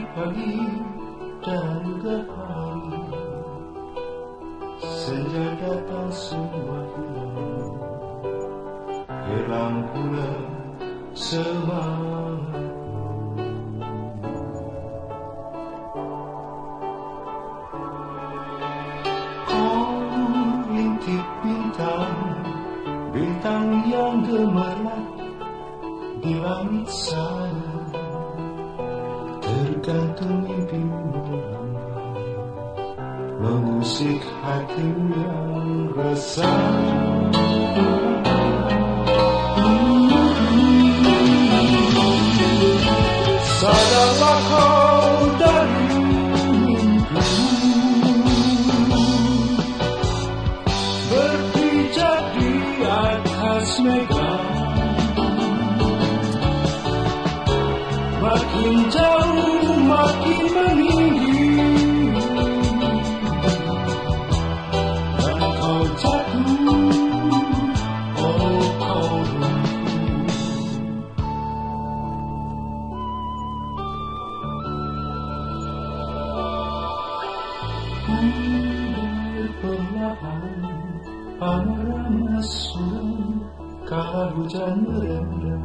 pagi dan ke hari, senja datang semua hilang, hilang pula semangat. Kau intip bintang, bintang yang gemerlap di langit sana, tergantung mimpimu mengusik hati yang resah. Sadarlah kau dari mimpimu, berpijak di atas mega, makin jauh makin meninggi, dan kau jatuh, oh kau lumpuh. Perlahan panorama suram, kala hujan mereda,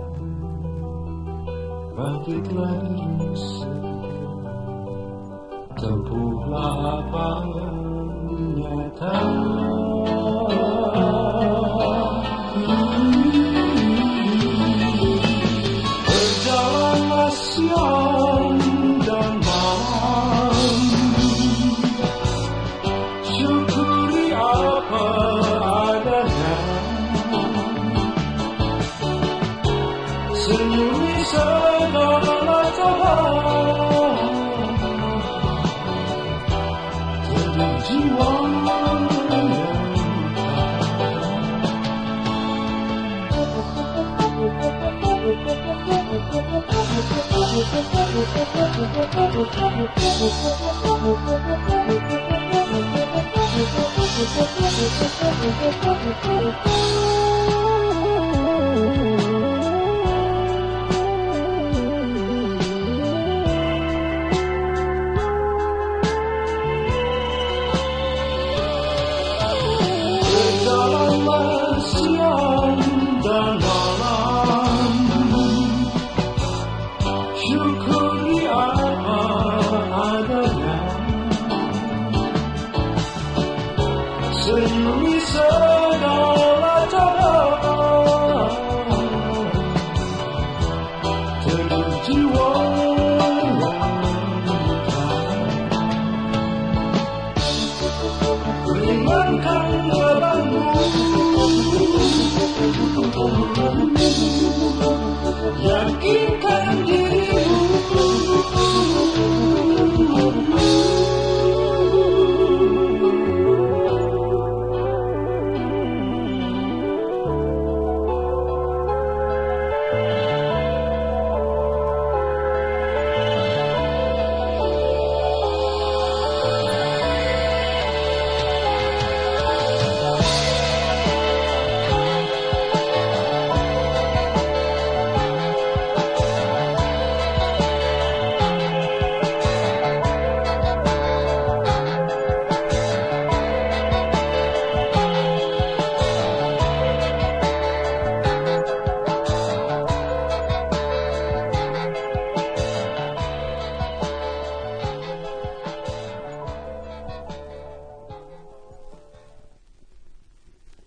bangkitlah dirimu sedia, tempuhlah apa yang nyata. Berjalanlah siang dan malam, syukuri apa adanya, senyumi segala cahaya, teduh jiwa yang berjalanlah siang dan malam, syukuri apa adanya, senyumi segala